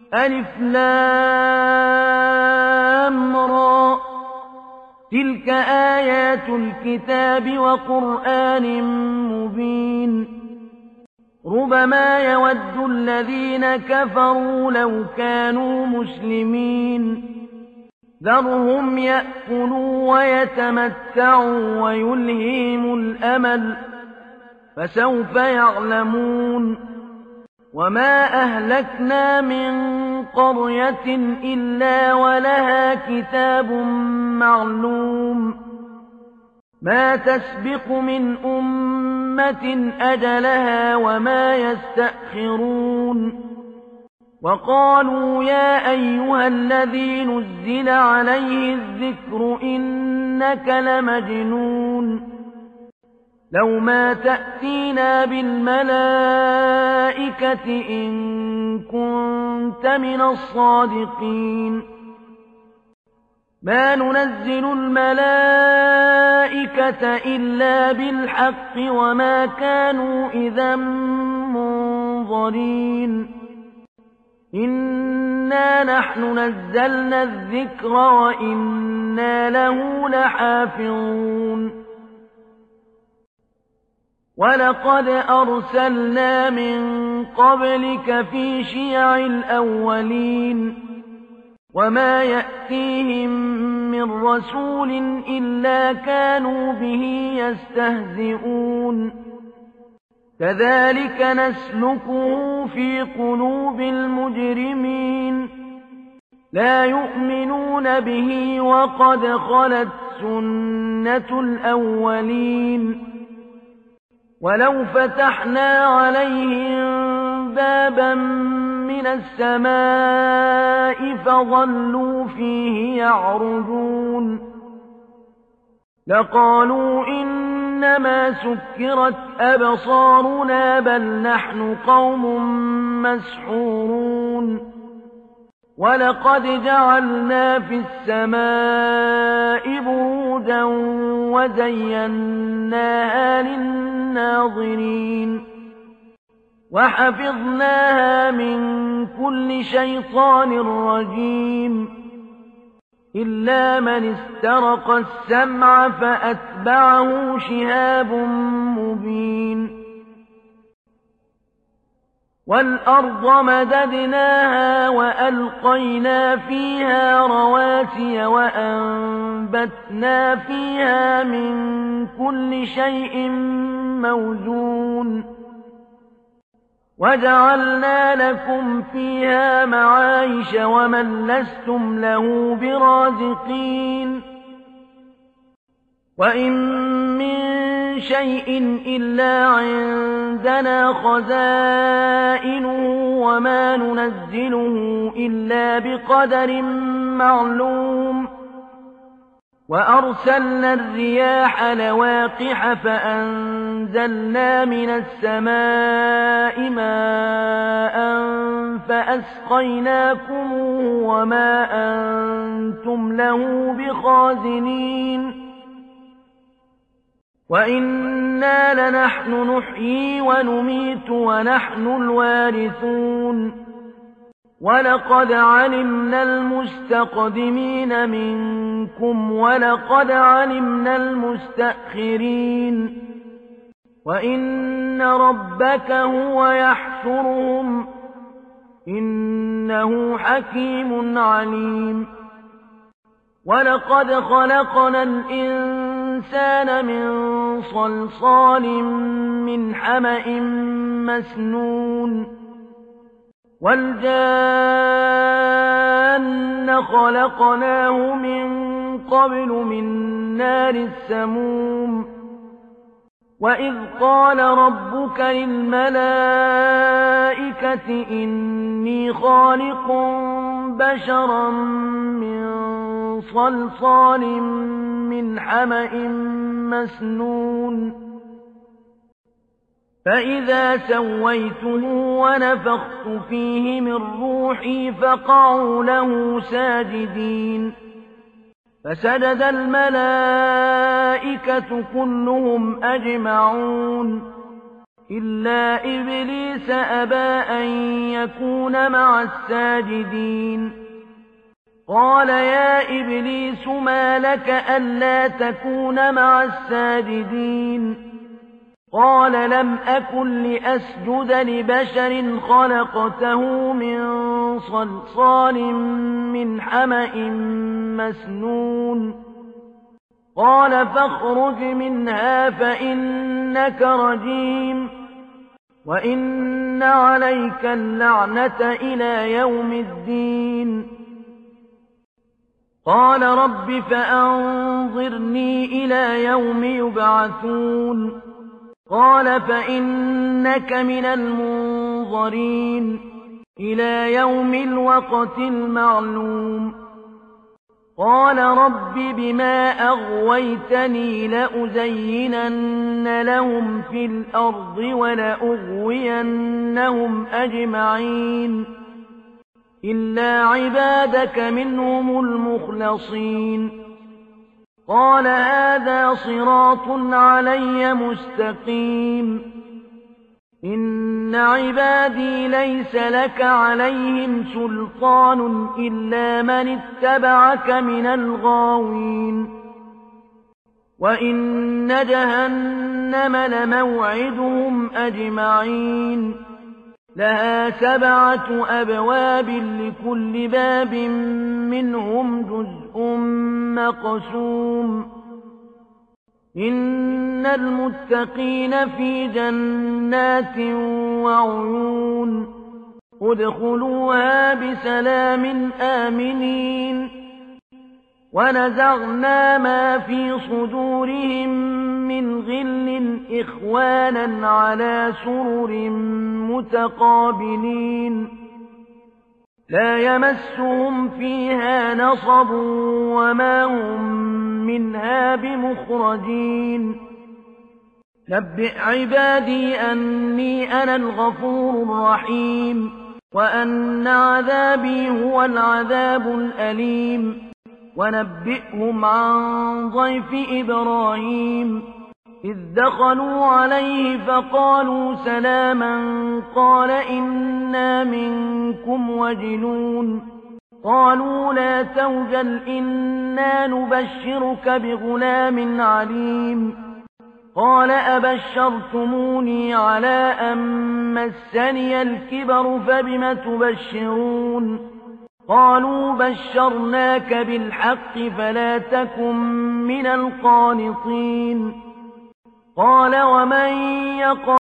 ألف لام را تلك آيات الكتاب وقرآن مبين ربما يود الذين كفروا لو كانوا مسلمين ذرهم يأكلوا ويتمتعوا ويلهيهم الأمل فسوف يعلمون وما أهلكنا من قرية إلا ولها كتاب معلوم ما تسبق من أمة أجلها وما يستأخرون وقالوا يا أيها الذي نزل عليه الذكر إنك لمجنون لو ما تأتينا بالملائكة إن كنت من الصادقين ما ننزل الملائكة إلا بالحق وما كانوا إذا منظرين إنا نحن نزلنا الذكر وإنا له لحافظون ولقد أرسلنا من قبلك في شيع الأولين وما يأتيهم من رسول إلا كانوا به يستهزئون كذلك نسلكه في قلوب المجرمين لا يؤمنون به وقد خلت سنة الأولين ولو فتحنا عليهم بابا من السماء فظلوا فيه يعرجون لقالوا إنما سكرت أبصارنا بل نحن قوم مسحورون ولقد جعلنا في السماء بروجا وزيناها للناظرين وحفظناها من كل شيطان رجيم إلا من استرق السمع فأتبعه شهاب مبين والأرض مددناها وألقينا فيها رواسي وأنبتنا فيها من كل شيء موزون وجعلنا لكم فيها معايش ومن لستم له برازقين وإن من شيء إلا عندنا خزائنه وما ننزله إلا بقدر معلوم وأرسلنا الرياح لواقح فأنزلنا من السماء ماء فأسقيناكموه وما أنتم له بخازنين وإنا لنحن نحيي ونميت ونحن الوارثون ولقد علمنا المستقدمين منكم ولقد علمنا المستأخرين وإن ربك هو يحشرهم إنه حكيم عليم ولقد خلقنا الإنسان من صلصال من حمأ مسنون والجان خلقناه من قبل من نار السموم وإذ قال ربك للملائكة إني خالق بشرا من صلصال من حمأ مسنون فإذا سويته ونفخت فيه من روحي فقعوا له ساجدين فسجد الملائكة كلهم أجمعون إلا إبليس أبى أن يكون مع الساجدين قال يا إبليس ما لك ألا تكون مع الساجدين قال لم أكن لأسجد لبشر خلقته من صلصال من حمأ مسنون قال فاخرج منها فإنك رجيم وإن عليك اللعنة إلى يوم الدين قال رب فأنظرني إلى يوم يبعثون قال فإنك من المنظرين إلى يوم الوقت المعلوم قال رب بما أغويتني لأزينن لهم في الأرض ولأغوينهم أجمعين إلا عبادك منهم المخلصين قال هذا صراط علي مستقيم إن عبادي ليس لك عليهم سلطان إلا من اتبعك من الغاوين وإن جهنم لموعدهم أجمعين لها 7 أبواب لكل باب منهم جزء مقسوم إن المتقين في جنات وعيون ادخلوها بسلام آمنين ونزعنا ما في صدورهم من غل إخوانا على سرر متقابلين لا يمسهم فيها نصب وما هم منها بمخرجين نبئ عبادي أني أنا الغفور الرحيم وأن عذابي هو العذاب الأليم ونبئهم عن ضيف إبراهيم إذ دخلوا عليه فقالوا سلاما قال إنا منكم وجلون قالوا لا توجل إنا نبشرك بغلام عليم قال أبشرتموني على أن مسني الكبر فبم تبشرون قالوا بشرناك بالحق فلا تكن من القانطين قال ومن يقل